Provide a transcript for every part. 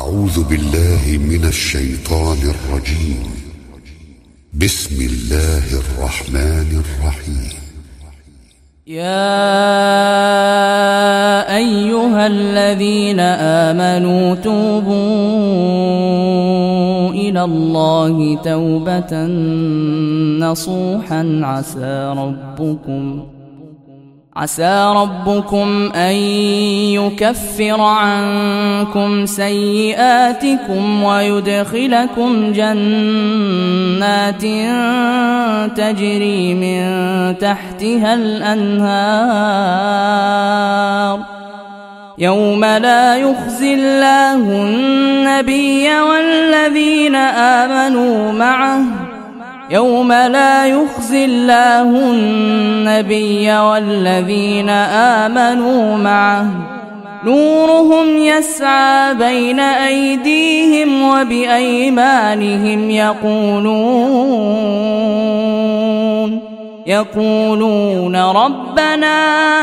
أعوذ بالله من الشيطان الرجيم. بسم الله الرحمن الرحيم. يا أيها الذين آمنوا توبوا إلى الله توبة نصوحا عسى ربكم أن يكفر عنكم سيئاتكم ويدخلكم جنات تجري من تحتها الأنهار يوم لا يخزي الله النبي والذين آمنوا معه نورهم يسعى بين أيديهم وبأيمانهم يقولون ربنا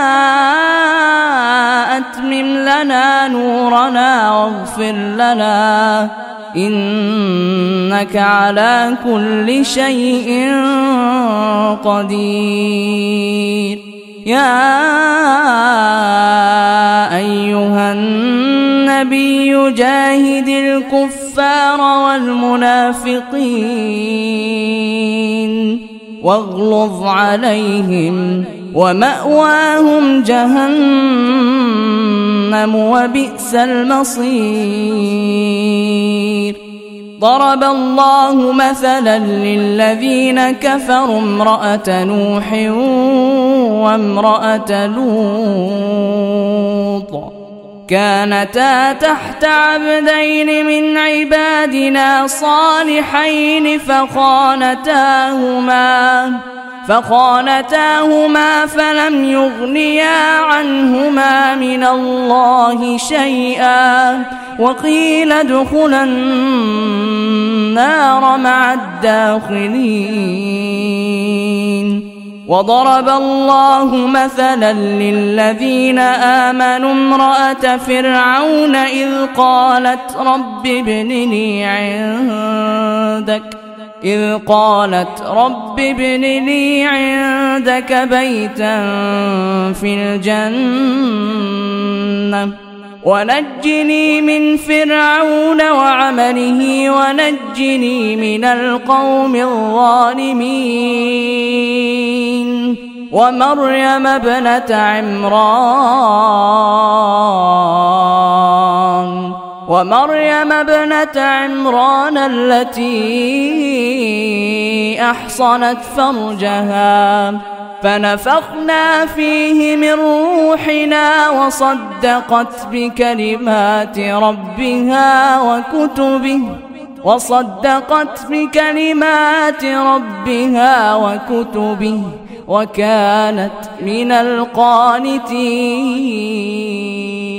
أتمم لنا نورنا واغفر لنا إنك على كل شيء قدير. يا أيها النبي جاهد الكفار والمنافقين واغلظ عليهم ومأواهم جهنم وبئس المصير. ضرب الله مثلا للذين كفروا امرأة نوح وامرأة لوط كانتا تحت عبدين من عبادنا صالحين فخانتاهما فلم يغنيا عنهما من الله شيئا وقيل ادخلا النار مع الداخلين. وضرب الله مثلا للذين آمنوا امرأة فرعون إذ قالت رب ابن لي عندك بيتا في الجنة ونجني من فرعون وعمله ونجني من القوم الظالمين. ومريم ابنة عمران التي أحصنت فرجها فنفخنا فيه من روحنا وصدقت بكلمات ربها وكتبه وكانت من القانتين.